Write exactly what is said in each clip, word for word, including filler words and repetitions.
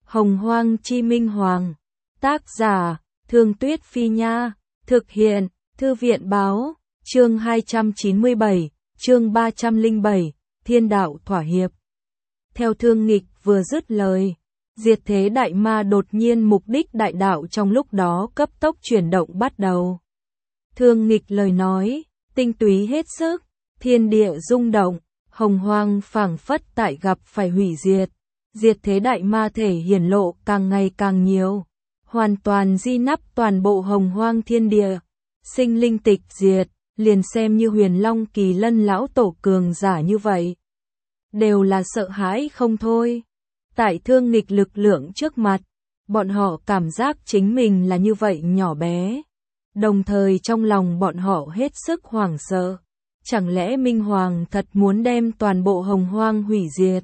Hồng Hoang Chi Minh Hoàng. Tác giả, Thương Tuyết Phi Nha. Thực hiện, Thư viện Báo. Chương hai trăm chín mươi bảy, chương ba trăm lẻ bảy, Thiên Đạo Thỏa Hiệp. Theo Thương Nghịch vừa dứt lời, diệt thế đại ma đột nhiên mục đích đại đạo trong lúc đó cấp tốc chuyển động bắt đầu. Thương Nghịch lời nói, tinh túy hết sức, thiên địa rung động, hồng hoang phảng phất tại gặp phải hủy diệt. Diệt thế đại ma thể hiển lộ càng ngày càng nhiều, hoàn toàn di nắp toàn bộ hồng hoang thiên địa, sinh linh tịch diệt, liền xem như Huyền Long Kỳ Lân lão tổ cường giả như vậy, đều là sợ hãi không thôi. Tại Thương Nghịch lực lượng trước mặt, bọn họ cảm giác chính mình là như vậy nhỏ bé, đồng thời trong lòng bọn họ hết sức hoảng sợ. Chẳng lẽ Minh Hoàng thật muốn đem toàn bộ hồng hoang hủy diệt?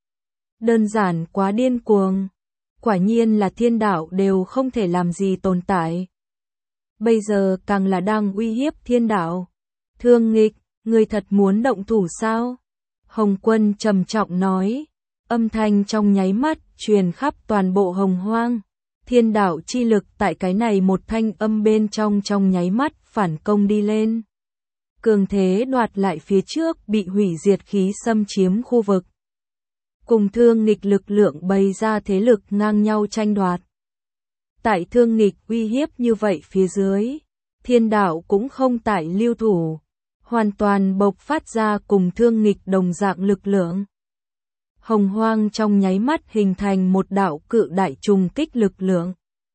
Đơn giản quá điên cuồng. Quả nhiên là thiên đạo đều không thể làm gì tồn tại. Bây giờ càng là đang uy hiếp thiên đạo. Thương Nghịch, người thật muốn động thủ sao? Hồng Quân trầm trọng nói. Âm thanh trong nháy mắt truyền khắp toàn bộ hồng hoang. Thiên đạo chi lực tại cái này một thanh âm bên trong trong nháy mắt phản công đi lên. Cường thế đoạt lại phía trước bị hủy diệt khí xâm chiếm khu vực. Cùng Thương Nghịch lực lượng bày ra thế lực ngang nhau tranh đoạt. Tại Thương Nghịch uy hiếp như vậy phía dưới, thiên đạo cũng không tại lưu thủ, hoàn toàn bộc phát ra cùng Thương Nghịch đồng dạng lực lượng. Hồng hoang trong nháy mắt hình thành một đạo cự đại trùng kích lực lượng.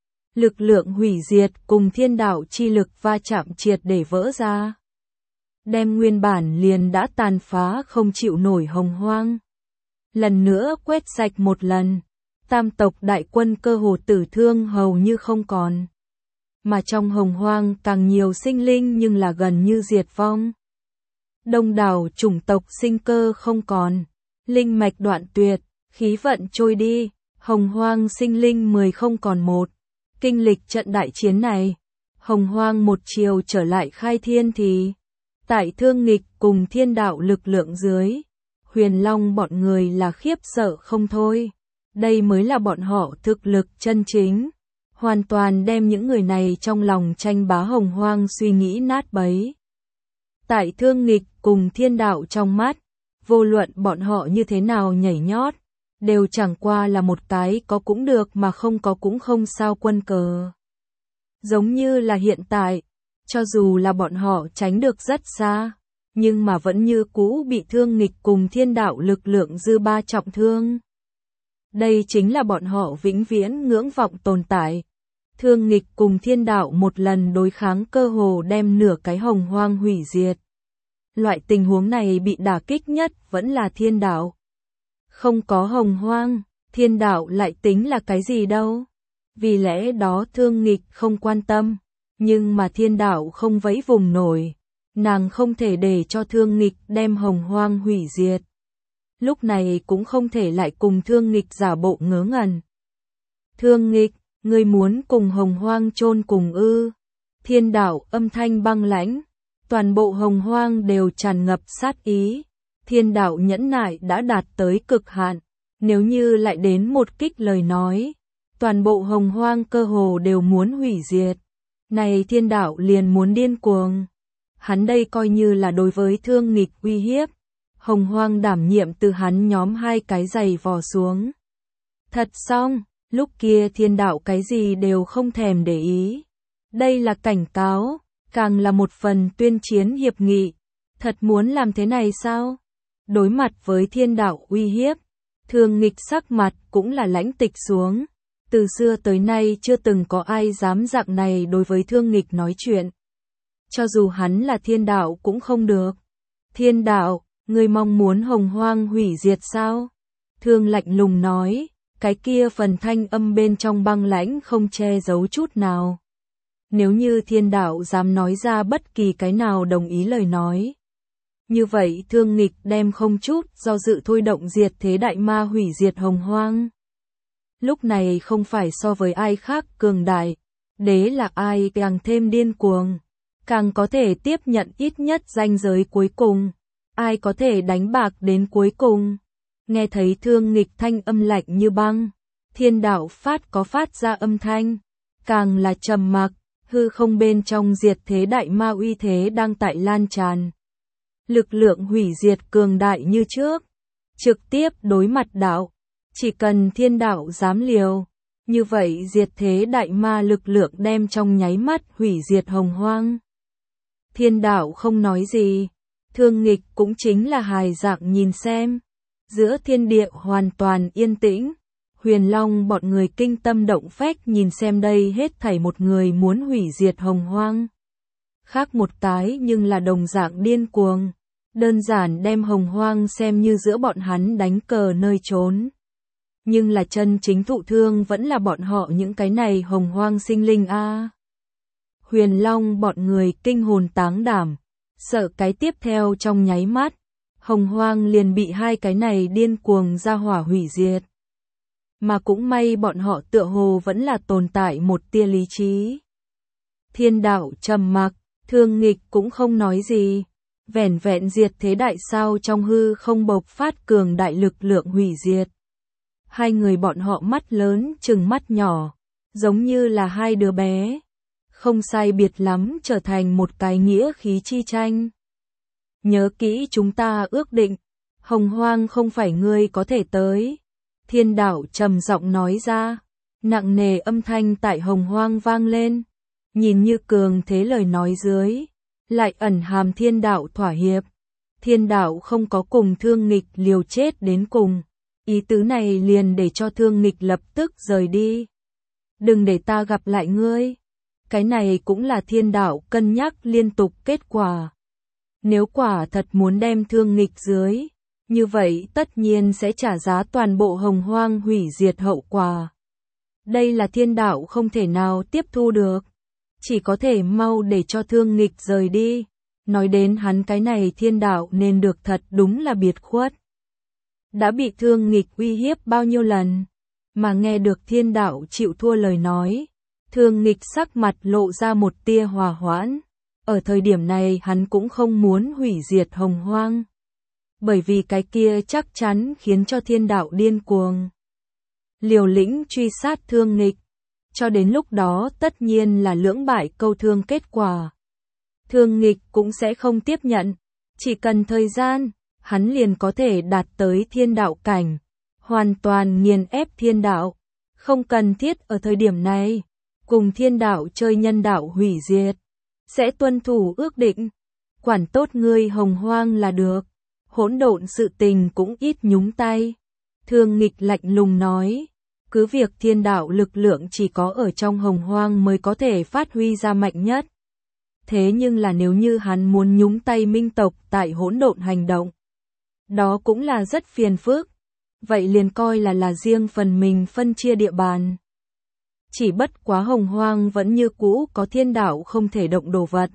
Lực lượng hủy diệt cùng thiên đạo chi lực va chạm triệt để vỡ ra. Đem nguyên bản liền đã tàn phá không chịu nổi hồng hoang. Lần nữa quét sạch một lần, tam tộc đại quân cơ hồ tử thương hầu như không còn. Mà trong hồng hoang càng nhiều sinh linh nhưng là gần như diệt vong. Đông đảo chủng tộc sinh cơ không còn, linh mạch đoạn tuyệt, khí vận trôi đi, hồng hoang sinh linh mười không còn một. Kinh lịch trận đại chiến này, hồng hoang một chiều trở lại khai thiên thì, tại Thương Nghịch cùng thiên đạo lực lượng dưới, Huyền Long bọn người là khiếp sợ không thôi. Đây mới là bọn họ thực lực chân chính, hoàn toàn đem những người này trong lòng tranh bá hồng hoang suy nghĩ nát bấy. Tại Thương Nghịch cùng thiên đạo trong mắt, vô luận bọn họ như thế nào nhảy nhót, đều chẳng qua là một cái có cũng được mà không có cũng không sao quân cờ. Giống như là hiện tại, cho dù là bọn họ tránh được rất xa, nhưng mà vẫn như cũ bị Thương Nghịch cùng thiên đạo lực lượng dư ba trọng thương. Đây chính là bọn họ vĩnh viễn ngưỡng vọng tồn tại. Thương Nghịch cùng thiên đạo một lần đối kháng cơ hồ đem nửa cái hồng hoang hủy diệt. Loại tình huống này bị đả kích nhất vẫn là thiên đạo. Không có hồng hoang, thiên đạo lại tính là cái gì đâu. Vì lẽ đó Thương Nghịch không quan tâm, nhưng mà thiên đạo không vẫy vùng nổi. Nàng không thể để cho Thương Nghịch đem hồng hoang hủy diệt. Lúc này cũng không thể lại cùng Thương Nghịch giả bộ ngớ ngẩn. Thương Nghịch, ngươi muốn cùng hồng hoang chôn cùng ư? Thiên đạo âm thanh băng lãnh, toàn bộ hồng hoang đều tràn ngập sát ý. Thiên đạo nhẫn nại đã đạt tới cực hạn, nếu như lại đến một kích lời nói, toàn bộ hồng hoang cơ hồ đều muốn hủy diệt. Này thiên đạo liền muốn điên cuồng. Hắn đây coi như là đối với Thương Nghịch uy hiếp. Hồng hoang đảm nhiệm từ hắn nhóm hai cái giày vò xuống. Thật xong, lúc kia thiên đạo cái gì đều không thèm để ý. Đây là cảnh cáo, càng là một phần tuyên chiến hiệp nghị. Thật muốn làm thế này sao? Đối mặt với thiên đạo uy hiếp, Thương Nghịch sắc mặt cũng là lãnh tịch xuống. Từ xưa tới nay chưa từng có ai dám dạng này đối với Thương Nghịch nói chuyện. Cho dù hắn là thiên đạo cũng không được. Thiên đạo, ngươi mong muốn hồng hoang hủy diệt sao? Thương lạnh lùng nói, cái kia phần thanh âm bên trong băng lãnh không che giấu chút nào. Nếu như thiên đạo dám nói ra bất kỳ cái nào đồng ý lời nói. Như vậy Thương Nghịch đem không chút do dự thôi động diệt thế đại ma hủy diệt hồng hoang. Lúc này không phải so với ai khác cường đại, đế là ai càng thêm điên cuồng. Càng có thể tiếp nhận ít nhất ranh giới cuối cùng. Ai có thể đánh bạc đến cuối cùng. Nghe thấy Thương Nghịch thanh âm lạnh như băng. thiên đạo phát có phát ra âm thanh, càng là trầm mặc, hư không bên trong diệt thế đại ma uy thế đang tại lan tràn. Lực lượng hủy diệt cường đại như trước, trực tiếp đối mặt đạo, chỉ cần thiên đạo dám liều, như vậy diệt thế đại ma lực lượng đem trong nháy mắt hủy diệt hồng hoang. Thiên đạo không nói gì, Thương Nghịch cũng chính là hài dạng nhìn xem, giữa thiên địa hoàn toàn yên tĩnh. Huyền Long bọn người kinh tâm động phách nhìn xem đây hết thảy một người muốn hủy diệt hồng hoang. Khác một cái nhưng là đồng dạng điên cuồng, đơn giản đem hồng hoang xem như giữa bọn hắn đánh cờ nơi trốn. Nhưng là chân chính thụ thương vẫn là bọn họ những cái này hồng hoang sinh linh a. À. Huyền Long bọn người kinh hồn táng đảm, sợ cái tiếp theo trong nháy mắt, hồng hoang liền bị hai cái này điên cuồng ra hỏa hủy diệt. Mà cũng may bọn họ tựa hồ vẫn là tồn tại một tia lý trí. Thiên đạo trầm mặc, Thương Nghịch cũng không nói gì, vẻn vẹn diệt thế đại sao trong hư không bộc phát cường đại lực lượng hủy diệt. Hai người bọn họ mắt lớn chừng mắt nhỏ, giống như là hai đứa bé, không sai biệt lắm trở thành một cái nghĩa khí chi tranh. Nhớ kỹ chúng ta ước định, hồng hoang không phải ngươi có thể tới. Thiên đạo trầm giọng nói ra, nặng nề âm thanh tại hồng hoang vang lên, nhìn như cường thế lời nói dưới, lại ẩn hàm thiên đạo thỏa hiệp. Thiên đạo không có cùng Thương Nghịch liều chết đến cùng, ý tứ này liền để cho Thương Nghịch lập tức rời đi. Đừng để ta gặp lại ngươi. Cái này cũng là thiên đạo cân nhắc liên tục kết quả. Nếu quả thật muốn đem Thương Nghịch dưới, như vậy tất nhiên sẽ trả giá toàn bộ hồng hoang hủy diệt hậu quả. Đây là thiên đạo không thể nào tiếp thu được, chỉ có thể mau để cho Thương Nghịch rời đi. Nói đến hắn cái này thiên đạo nên được thật đúng là biệt khuất. Đã bị Thương Nghịch uy hiếp bao nhiêu lần, mà nghe được thiên đạo chịu thua lời nói, Thương Nghịch sắc mặt lộ ra một tia hòa hoãn. Ở thời điểm này hắn cũng không muốn hủy diệt hồng hoang, bởi vì cái kia chắc chắn khiến cho thiên đạo điên cuồng, liều lĩnh truy sát Thương Nghịch, cho đến lúc đó tất nhiên là lưỡng bại câu thương kết quả. Thương Nghịch cũng sẽ không tiếp nhận, chỉ cần thời gian, hắn liền có thể đạt tới thiên đạo cảnh, hoàn toàn nghiền ép thiên đạo, không cần thiết ở thời điểm này cùng thiên đạo chơi nhân đạo hủy diệt, sẽ tuân thủ ước định, quản tốt ngươi hồng hoang là được, hỗn độn sự tình cũng ít nhúng tay. Thương Nghịch lạnh lùng nói, cứ việc thiên đạo lực lượng chỉ có ở trong hồng hoang mới có thể phát huy ra mạnh nhất. Thế nhưng là nếu như hắn muốn nhúng tay minh tộc tại hỗn độn hành động, đó cũng là rất phiền phức, vậy liền coi là là riêng phần mình phân chia địa bàn. Chỉ bất quá hồng hoang vẫn như cũ có thiên đạo không thể động đồ vật.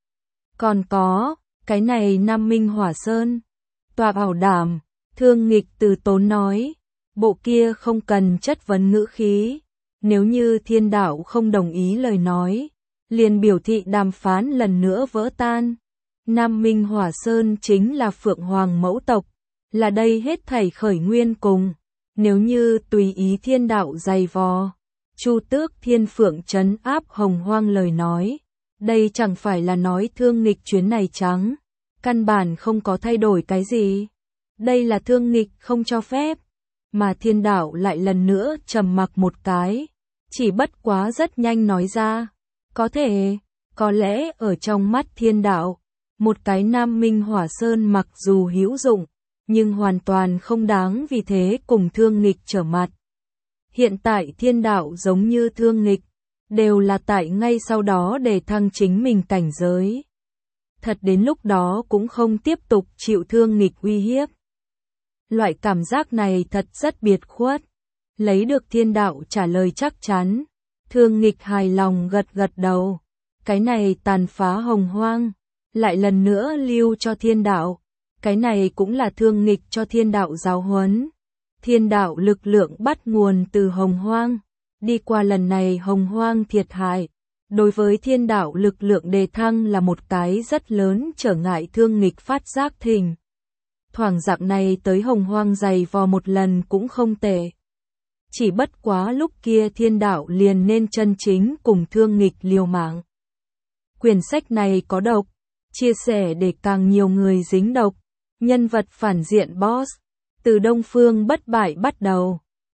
Còn có, cái này Nam Minh Hỏa Sơn, tòa bảo đảm, Thương Nghịch từ tốn nói, bộ kia không cần chất vấn ngữ khí, nếu như thiên đạo không đồng ý lời nói, liền biểu thị đàm phán lần nữa vỡ tan. Nam Minh Hỏa Sơn chính là Phượng Hoàng mẫu tộc, là đây hết thảy khởi nguyên cùng, nếu như tùy ý thiên đạo dày vò, Chu Tước Thiên Phượng trấn áp hồng hoang lời nói, đây chẳng phải là nói Thương Nghịch chuyến này trắng, căn bản không có thay đổi cái gì. Đây là Thương Nghịch không cho phép, mà thiên đạo lại lần nữa trầm mặc một cái, chỉ bất quá rất nhanh nói ra, có thể, có lẽ ở trong mắt thiên đạo, một cái Nam Minh Hỏa Sơn mặc dù hữu dụng, nhưng hoàn toàn không đáng vì thế cùng Thương Nghịch trở mặt. Hiện tại thiên đạo giống như Thương Nghịch, đều là tại ngay sau đó để thăng chính mình cảnh giới. Thật đến lúc đó cũng không tiếp tục chịu Thương Nghịch uy hiếp. Loại cảm giác này thật rất biệt khuất. Lấy được thiên đạo trả lời chắc chắn, Thương Nghịch hài lòng gật gật đầu. Cái này tàn phá hồng hoang, lại lần nữa lưu cho thiên đạo. Cái này cũng là Thương Nghịch cho thiên đạo giáo huấn. Thiên đạo lực lượng bắt nguồn từ hồng hoang, đi qua lần này hồng hoang thiệt hại, đối với thiên đạo lực lượng đề thăng là một cái rất lớn trở ngại Thương Nghịch phát giác thình. Thoảng dạng này tới hồng hoang dày vò một lần cũng không tệ. chỉ bất quá lúc kia thiên đạo liền nên chân chính cùng thương nghịch liều mạng. Quyển sách này có độc, chia sẻ để càng nhiều người dính độc, nhân vật phản diện boss, từ Đông Phương bất bại bắt đầu.